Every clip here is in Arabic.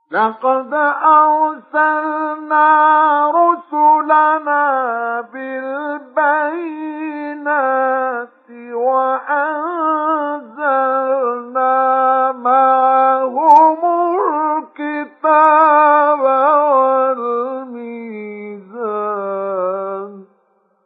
لقد أرسلنا رسلنا بالبينات وأنزلنا معهم الكتاب والميزان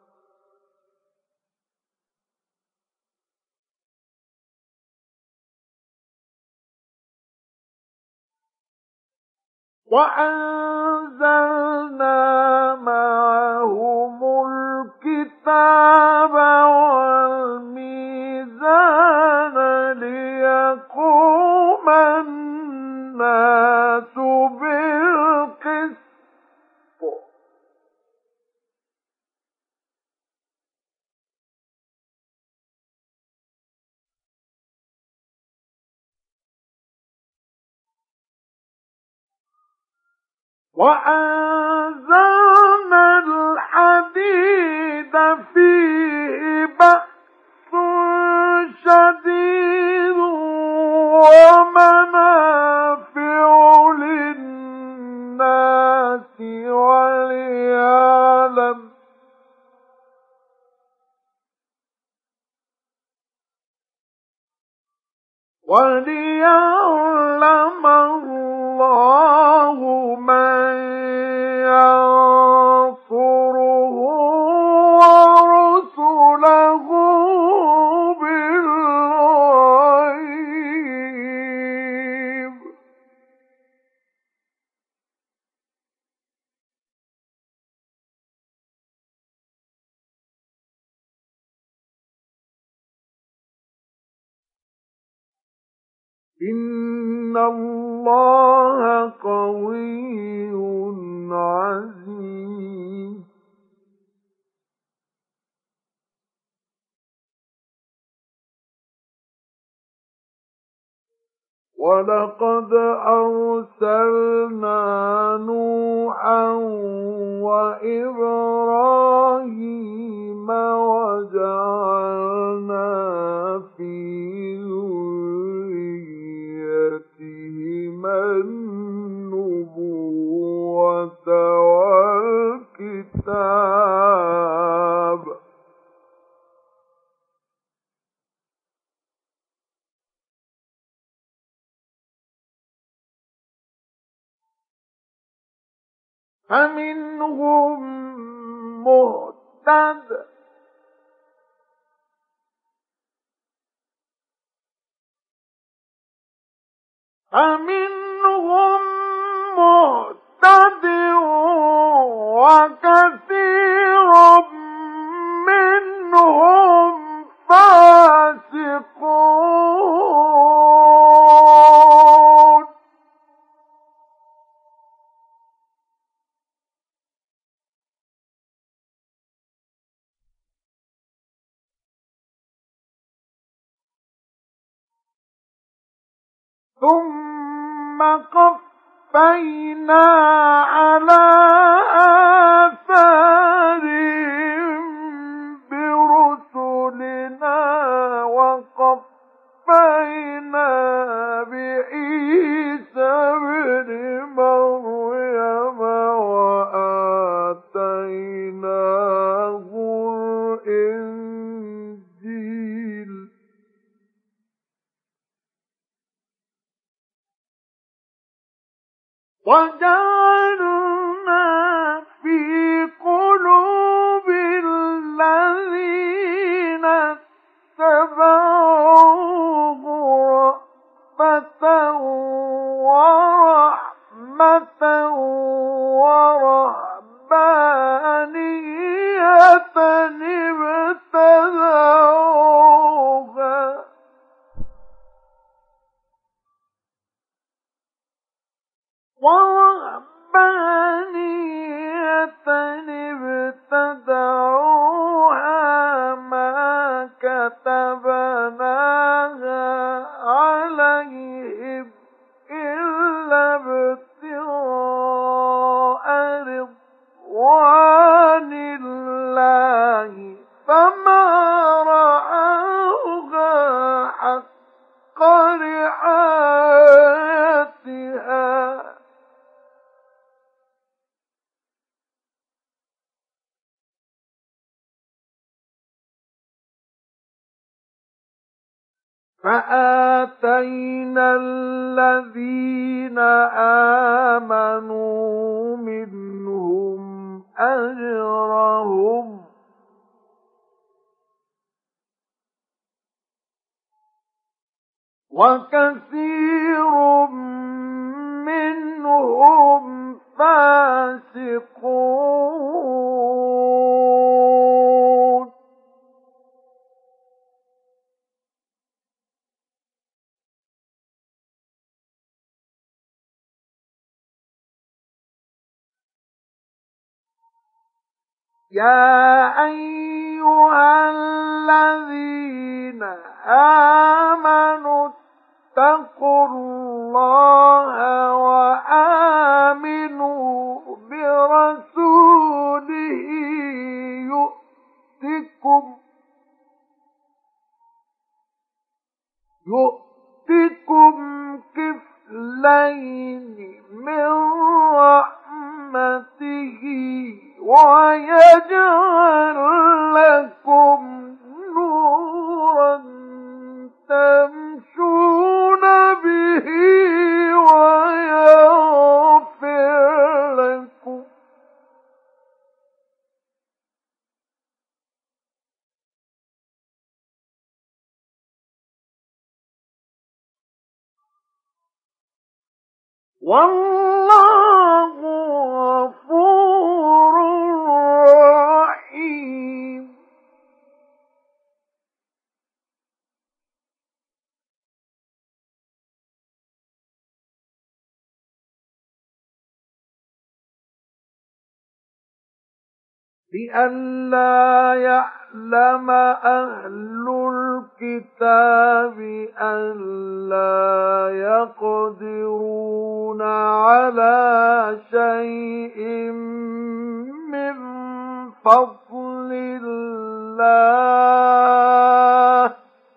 ليقوم الناس بالقسط وأنزلنا الحديد فيه بأس شديد ومنافع للناس وليعلم الله من ينصره ورسله بالغيب إن الله قوي عزيز ولقد أرسلنا نوحا وإبراهيم وجعلنا في ذريتهما النبوة والكتاب فمنهم مهتد وكثير منهم فاسقون ثم قفينا على آثارهم برسلنا وقفينا بعيسى ابن مريم وآتيناه الإنجيل وجعلنا في قلوب الذين اتبعوه رأفة ورحمة ورهبانية ابتدعوها ما كتبناها عليهم إلا ابتغاء رضوان الله فما رعوها حق رعايتها فآتينا الذين آمنوا منهم أجرهم وكثير منهم فاسقون يا أيها الذين آمنوا اتقوا الله وآمنوا برسوله يؤتكم كفلين من رحمته ويجعل لكم نورا تمشون به ويغفر لكم والله غفور رحيم لئلا يعلم أهل الكتاب ألا يقدرون على شيء من فضل الله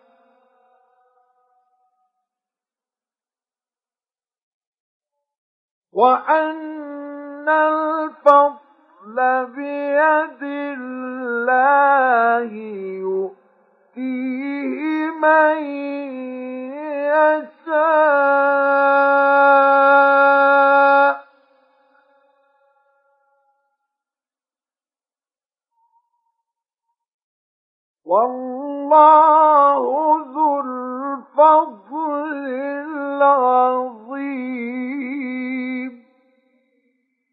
وأن الفضل بيد الله يؤتيه من يشاء والله